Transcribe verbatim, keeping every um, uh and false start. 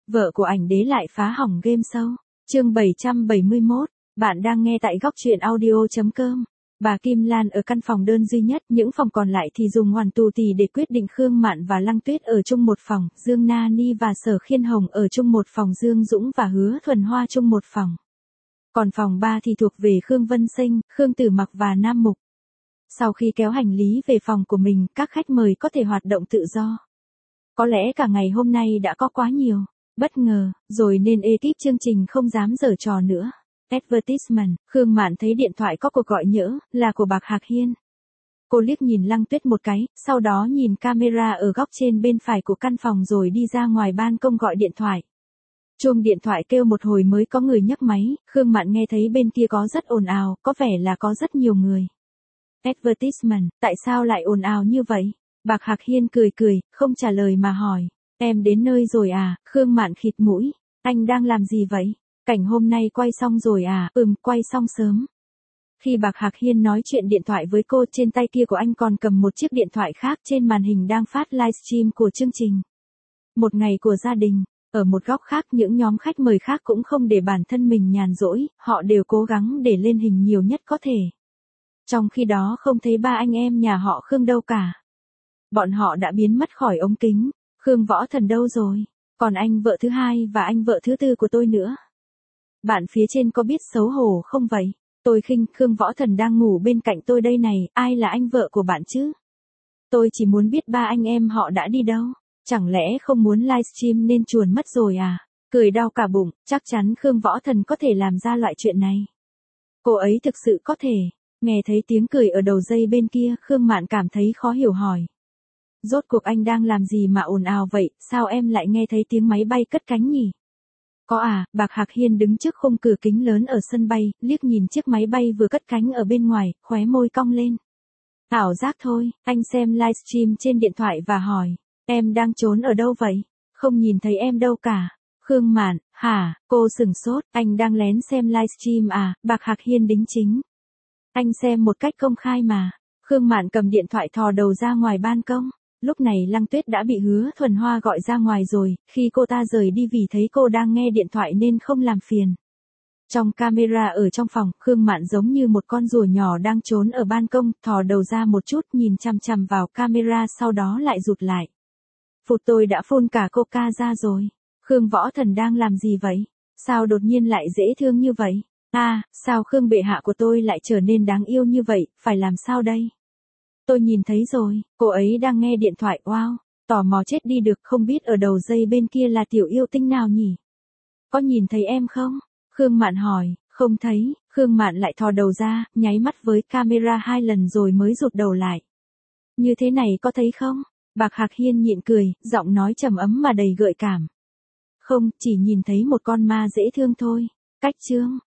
Vợ của ảnh đế lại phá hỏng game show. Chương bảy trăm bảy mươi mốt, bạn đang nghe tại góc truyện audio chấm com. Bà Kim Lan ở căn phòng đơn duy nhất, những phòng còn lại thì dùng hoàn tù tì để quyết định. Khương Mạn và Lăng Tuyết ở chung một phòng, Dương Na Ni và Sở Khiên Hồng ở chung một phòng, Dương Dũng và Hứa Thuần Hoa chung một phòng. Còn phòng ba thì thuộc về Khương Vân Sinh, Khương Tử Mặc và Nam Mục. Sau khi kéo hành lý về phòng của mình, các khách mời có thể hoạt động tự do. Có lẽ cả ngày hôm nay đã có quá nhiều bất ngờ, rồi nên ekip chương trình không dám giở trò nữa. Advertisement, Khương Mạn thấy điện thoại có cuộc gọi nhỡ, là của Bạc Hạc Hiên. Cô liếc nhìn Lăng Tuyết một cái, sau đó nhìn camera ở góc trên bên phải của căn phòng rồi đi ra ngoài ban công gọi điện thoại. Chuông điện thoại kêu một hồi mới có người nhấc máy, Khương Mạn nghe thấy bên kia có rất ồn ào, có vẻ là có rất nhiều người. Advertisement, tại sao lại ồn ào như vậy? Bạc Hạc Hiên cười cười, không trả lời mà hỏi. Em đến nơi rồi à? Khương Mạn khịt mũi. Anh đang làm gì vậy? Cảnh hôm nay quay xong rồi à? Ừm, quay xong sớm. Khi Bạc Hạc Hiên nói chuyện điện thoại với cô, trên tay kia của anh còn cầm một chiếc điện thoại khác, trên màn hình đang phát livestream của chương trình Một Ngày của Gia Đình. Ở một góc khác, những nhóm khách mời khác cũng không để bản thân mình nhàn rỗi, họ đều cố gắng để lên hình nhiều nhất có thể. Trong khi đó không thấy ba anh em nhà họ Khương đâu cả. Bọn họ đã biến mất khỏi ống kính. Khương Võ Thần đâu rồi? Còn anh vợ thứ hai và anh vợ thứ tư của tôi nữa. Bạn phía trên có biết xấu hổ không vậy? Tôi khinh, Khương Võ Thần đang ngủ bên cạnh tôi đây này, ai là anh vợ của bạn chứ? Tôi chỉ muốn biết ba anh em họ đã đi đâu. Chẳng lẽ không muốn livestream nên chuồn mất rồi à? Cười đau cả bụng, chắc chắn Khương Võ Thần có thể làm ra loại chuyện này. Cô ấy thực sự có thể. Nghe thấy tiếng cười ở đầu dây bên kia, Khương Mạn cảm thấy khó hiểu hỏi. Rốt cuộc anh đang làm gì mà ồn ào vậy, sao em lại nghe thấy tiếng máy bay cất cánh nhỉ? Có à, Bạc Hạc Hiên đứng trước khung cửa kính lớn ở sân bay, liếc nhìn chiếc máy bay vừa cất cánh ở bên ngoài, khóe môi cong lên. Ảo giác thôi, anh xem livestream trên điện thoại và hỏi, em đang trốn ở đâu vậy? Không nhìn thấy em đâu cả. Khương Mạn, hả, cô sừng sốt, anh đang lén xem livestream à? Bạc Hạc Hiên đính chính. Anh xem một cách công khai mà. Khương Mạn cầm điện thoại thò đầu ra ngoài ban công. Lúc này Lăng Tuyết đã bị Hứa Thuần Hoa gọi ra ngoài rồi, khi cô ta rời đi vì thấy cô đang nghe điện thoại nên không làm phiền. Trong camera ở trong phòng, Khương Mạn giống như một con rùa nhỏ đang trốn ở ban công, thò đầu ra một chút nhìn chằm chằm vào camera sau đó lại rụt lại. Phụt, tôi đã phun cả coca ra rồi. Khương Võ Thần đang làm gì vậy? Sao đột nhiên lại dễ thương như vậy? À, sao Khương bệ hạ của tôi lại trở nên đáng yêu như vậy, phải làm sao đây? Tôi nhìn thấy rồi, cô ấy đang nghe điện thoại, wow, tò mò chết đi được, không biết ở đầu dây bên kia là tiểu yêu tinh nào nhỉ? Có nhìn thấy em không? Khương Mạn hỏi, không thấy, Khương Mạn lại thò đầu ra, nháy mắt với camera hai lần rồi mới rụt đầu lại. Như thế này có thấy không? Bạc Hạc Hiên nhịn cười, giọng nói trầm ấm mà đầy gợi cảm. Không, chỉ nhìn thấy một con ma dễ thương thôi. Cách chương.